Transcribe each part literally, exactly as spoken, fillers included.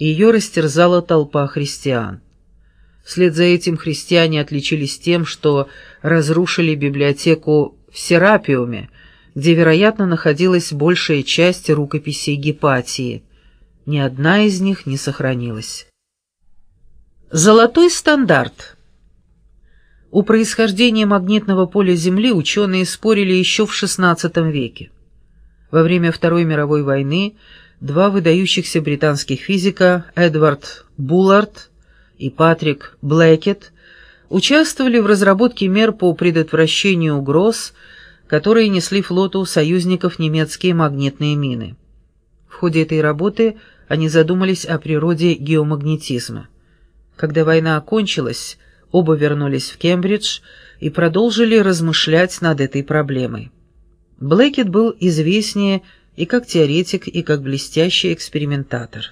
и ее растерзала толпа христиан. Вслед за этим христиане отличились тем, что разрушили библиотеку в Серапиуме, где, вероятно, находилась большая часть рукописей Гипатии. Ни одна из них не сохранилась. Золотой стандарт. О происхождении магнитного поля Земли ученые спорили еще в шестнадцатом веке. Во время Второй мировой войны два выдающихся британских физика, Эдвард Буллард и Патрик Блэкетт, участвовали в разработке мер по предотвращению угроз, которые несли флоту союзников немецкие магнитные мины. В ходе этой работы они задумались о природе геомагнетизма. Когда война окончилась, оба вернулись в Кембридж и продолжили размышлять над этой проблемой. Блэкетт был известнее и как теоретик, и как блестящий экспериментатор.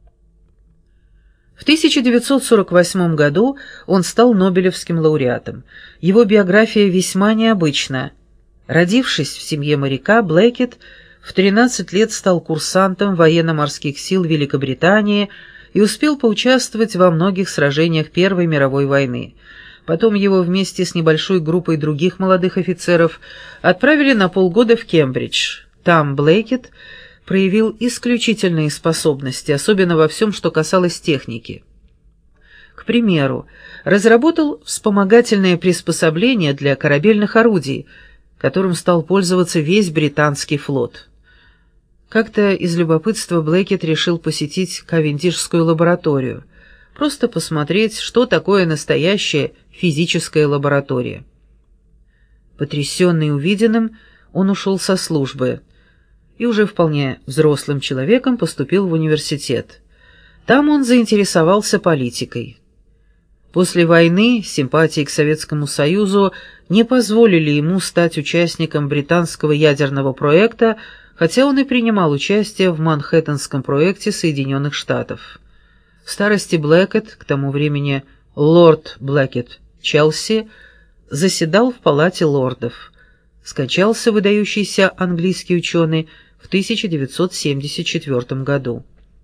В тысяча девятьсот сорок восьмом году он стал Нобелевским лауреатом. Его биография весьма необычна. Родившись в семье моряка, Блэкетт в тринадцать лет стал курсантом военно-морских сил Великобритании и успел поучаствовать во многих сражениях Первой мировой войны. Потом его вместе с небольшой группой других молодых офицеров отправили на полгода в Кембридж. Там Блэкетт проявил исключительные способности, особенно во всем, что касалось техники. К примеру, разработал вспомогательное приспособление для корабельных орудий, которым стал пользоваться весь британский флот. Как-то из любопытства Блэкетт решил посетить Кавендишскую лабораторию, просто посмотреть, что такое настоящая физическая лаборатория. Потрясенный увиденным, он ушел со службы и уже вполне взрослым человеком поступил в университет. Там он заинтересовался политикой. После войны симпатии к Советскому Союзу не позволили ему стать участником британского ядерного проекта, хотя он и принимал участие в Манхэттенском проекте Соединенных Штатов. В старости Блэкетт, к тому времени лорд Блэкетт Челси, заседал в Палате лордов. Скончался выдающийся английский ученый в тысяча девятьсот семьдесят четвёртом году.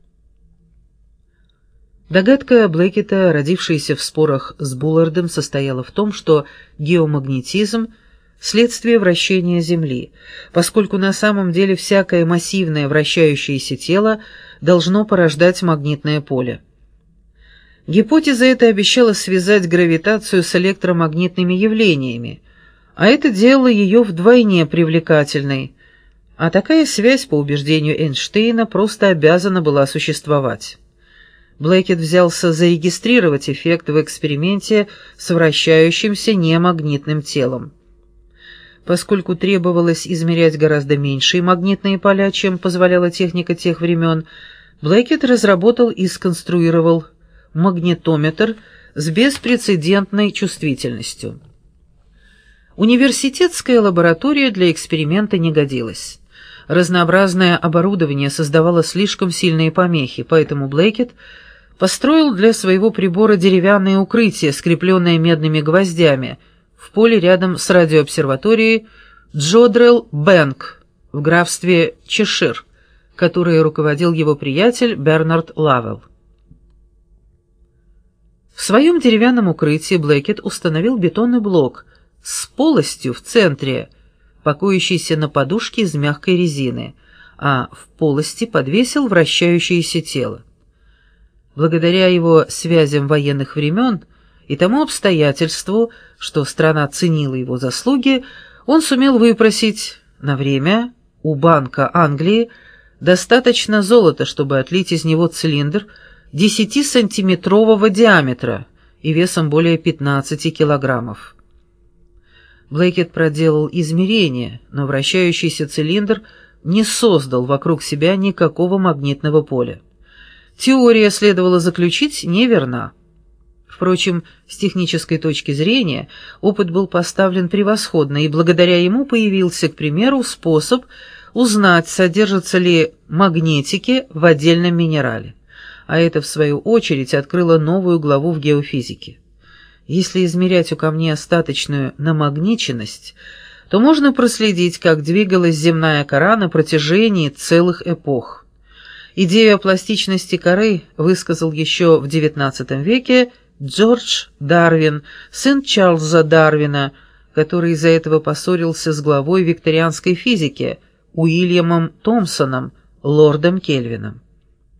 Догадка Блэкетта, родившаяся в спорах с Буллардом, состояла в том, что геомагнетизм – следствие вращения Земли, поскольку на самом деле всякое массивное вращающееся тело должно порождать магнитное поле. Гипотеза эта обещала связать гравитацию с электромагнитными явлениями, а это делало ее вдвойне привлекательной, а такая связь, по убеждению Эйнштейна, просто обязана была существовать. Блэкетт взялся зарегистрировать эффект в эксперименте с вращающимся немагнитным телом. Поскольку требовалось измерять гораздо меньшие магнитные поля, чем позволяла техника тех времен, Блэкетт разработал и сконструировал магнитометр с беспрецедентной чувствительностью. Университетская лаборатория для эксперимента не годилась. Разнообразное оборудование создавало слишком сильные помехи, поэтому Блэкетт построил для своего прибора деревянное укрытие, скрепленное медными гвоздями, в поле рядом с радиообсерваторией Джодрелл-Бэнк в графстве Чешир, которой руководил его приятель Бернард Лавелл. В своем деревянном укрытии Блэкетт установил бетонный блок с полостью в центре, покоящийся на подушке из мягкой резины, а в полости подвесил вращающееся тело. Благодаря его связям военных времен и тому обстоятельству, что страна ценила его заслуги, он сумел выпросить на время у Банка Англии достаточно золота, чтобы отлить из него цилиндр десятисантиметрового диаметра и весом более пятнадцати килограммов. Блэкетт проделал измерения, но вращающийся цилиндр не создал вокруг себя никакого магнитного поля. Теория, следовало заключить, неверна. Впрочем, с технической точки зрения опыт был поставлен превосходно, и благодаря ему появился, к примеру, способ узнать, содержатся ли магнетики в отдельном минерале. А это, в свою очередь, открыло новую главу в геофизике. Если измерять у камней остаточную намагниченность, то можно проследить, как двигалась земная кора на протяжении целых эпох. Идею о пластичности коры высказал еще в девятнадцатом веке Джордж Дарвин, сын Чарльза Дарвина, который из-за этого поссорился с главой викторианской физики Уильямом Томпсоном, лордом Кельвином.